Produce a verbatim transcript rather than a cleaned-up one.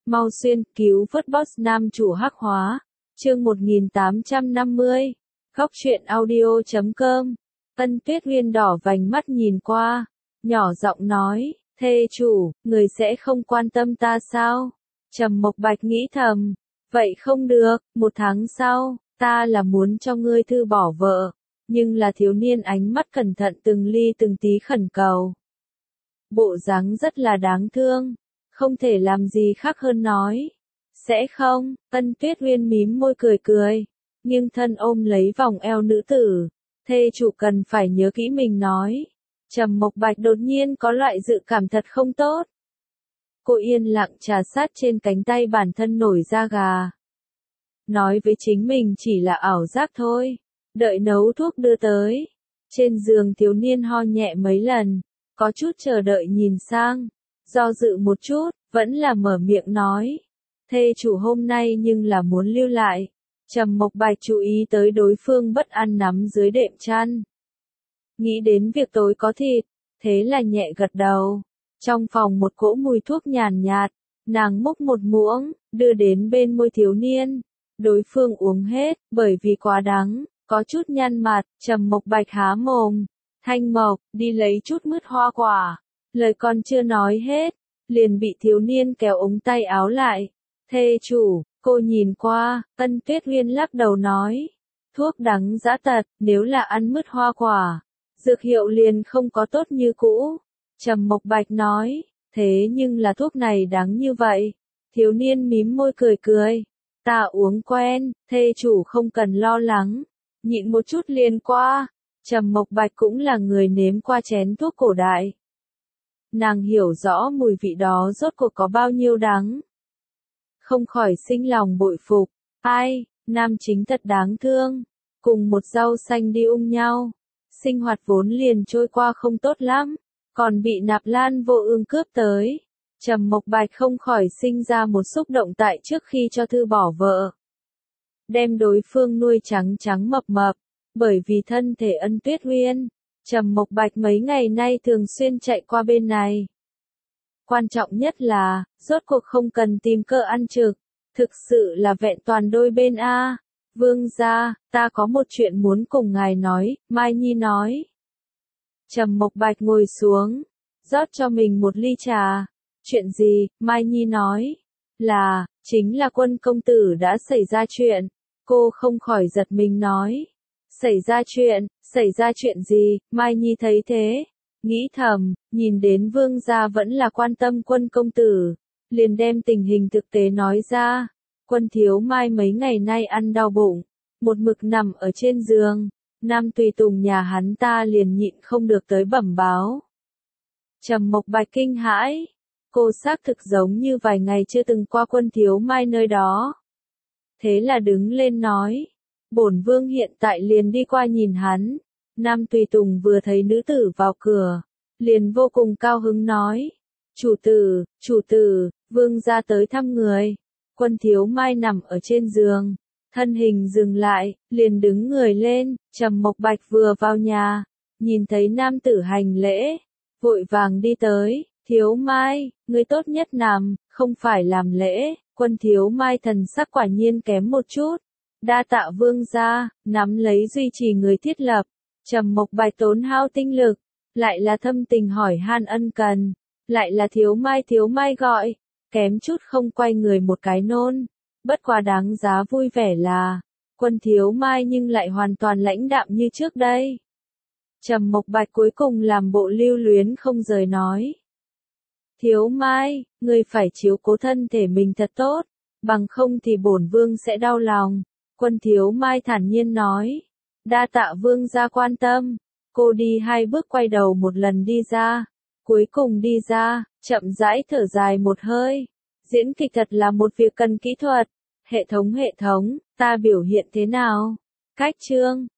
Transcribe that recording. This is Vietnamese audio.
Mau xuyên, cứu vớt boss nam chủ hắc hóa. Chương một nghìn tám trăm năm mươi. Góc truyện audio chấm com. Ân Tuyết Uyên đỏ vành mắt nhìn qua, nhỏ giọng nói, thê chủ, người sẽ không quan tâm ta sao? Trầm Mộc Bạch nghĩ thầm, vậy không được, một tháng sau, ta là muốn cho ngươi thư bỏ vợ, nhưng là thiếu niên ánh mắt cẩn thận từng ly từng tí khẩn cầu. Bộ dáng rất là đáng thương, không thể làm gì khác hơn nói. Sẽ không, Ân Tuyết Uyên mím môi cười cười, nhưng thân ôm lấy vòng eo nữ tử. Thê chủ cần phải nhớ kỹ mình nói. Trầm Mộc Bạch đột nhiên có loại dự cảm thật không tốt. Cô yên lặng trà sát trên cánh tay bản thân nổi da gà. Nói với chính mình chỉ là ảo giác thôi. Đợi nấu thuốc đưa tới. Trên giường thiếu niên ho nhẹ mấy lần, có chút chờ đợi nhìn sang. Do dự một chút, vẫn là mở miệng nói. Thê chủ hôm nay nhưng là muốn lưu lại. Trầm Mộc Bạch chú ý tới đối phương bất an nắm dưới đệm chăn. Nghĩ đến việc tối có thịt, thế là nhẹ gật đầu. Trong phòng một cỗ mùi thuốc nhàn nhạt, nàng múc một muỗng, đưa đến bên môi thiếu niên. Đối phương uống hết, bởi vì quá đắng, có chút nhăn mặt, Trầm Mộc Bạch há mồm. Thanh Mộc, đi lấy chút mứt hoa quả. Lời còn chưa nói hết, liền bị thiếu niên kéo ống tay áo lại. Thê chủ. Cô nhìn qua, Ân Tuyết Uyên lắc đầu nói, thuốc đắng dã tật, nếu là ăn mứt hoa quả, dược hiệu liền không có tốt như cũ. Trầm Mộc Bạch nói, thế nhưng là thuốc này đắng như vậy. Thiếu niên mím môi cười cười, ta uống quen, thê chủ không cần lo lắng, nhịn một chút liền qua. Trầm Mộc Bạch cũng là người nếm qua chén thuốc cổ đại. Nàng hiểu rõ mùi vị đó rốt cuộc có bao nhiêu đắng. Không khỏi sinh lòng bội phục, ai, nam chính thật đáng thương, cùng một rau xanh đi ung nhau, sinh hoạt vốn liền trôi qua không tốt lắm, còn bị Nạp Lan Vô Ương cướp tới. Trầm Mộc Bạch không khỏi sinh ra một xúc động tại trước khi cho thư bỏ vợ. Đem đối phương nuôi trắng trắng mập mập, bởi vì thân thể Ân Tuyết Uyên, Trầm Mộc Bạch mấy ngày nay thường xuyên chạy qua bên này. Quan trọng nhất là, rốt cuộc không cần tìm cơ ăn trực, thực sự là vẹn toàn đôi bên a. Vương gia, ta có một chuyện muốn cùng ngài nói, Mai Nhi nói. Trầm Mộc Bạch ngồi xuống, rót cho mình một ly trà. Chuyện gì? Mai Nhi nói. Là, chính là Quân công tử đã xảy ra chuyện. Cô không khỏi giật mình nói. Xảy ra chuyện, xảy ra chuyện gì? Mai Nhi thấy thế. Nghĩ thầm, nhìn đến vương gia vẫn là quan tâm Quân công tử, liền đem tình hình thực tế nói ra. Quân thiếu mai mấy ngày nay ăn đau bụng, một mực nằm ở trên giường, nam tùy tùng nhà hắn ta liền nhịn không được tới bẩm báo. Trầm Mộc Bạch kinh hãi, cô xác thực giống như vài ngày chưa từng qua Quân thiếu mai nơi đó. Thế là đứng lên nói, bổn vương hiện tại liền đi qua nhìn hắn. Nam tùy tùng vừa thấy nữ tử vào cửa, liền vô cùng cao hứng nói, chủ tử, chủ tử, vương gia tới thăm người. Quân thiếu mai nằm ở trên giường, thân hình dừng lại, liền đứng người lên. Trầm Mộc Bạch vừa vào nhà, nhìn thấy nam tử hành lễ, vội vàng đi tới, thiếu mai, người tốt nhất nằm, không phải làm lễ. Quân thiếu mai thần sắc quả nhiên kém một chút, đa tạ vương gia, nắm lấy duy trì người thiết lập. Trầm Mộc Bạch tốn hao tinh lực, lại là thâm tình hỏi han ân cần, lại là thiếu mai thiếu mai gọi, kém chút không quay người một cái nôn. Bất quá đáng giá vui vẻ là, Quân thiếu mai nhưng lại hoàn toàn lãnh đạm như trước đây. Trầm Mộc Bạch cuối cùng làm bộ lưu luyến không rời nói. Thiếu mai, ngươi phải chiếu cố thân thể mình thật tốt, bằng không thì bổn vương sẽ đau lòng. Quân thiếu mai thản nhiên nói. Đa tạ vương gia quan tâm. Cô đi hai bước quay đầu một lần đi ra. Cuối cùng đi ra, chậm rãi thở dài một hơi. Diễn kịch thật là một việc cần kỹ thuật. Hệ thống hệ thống, ta biểu hiện thế nào? Cách chương.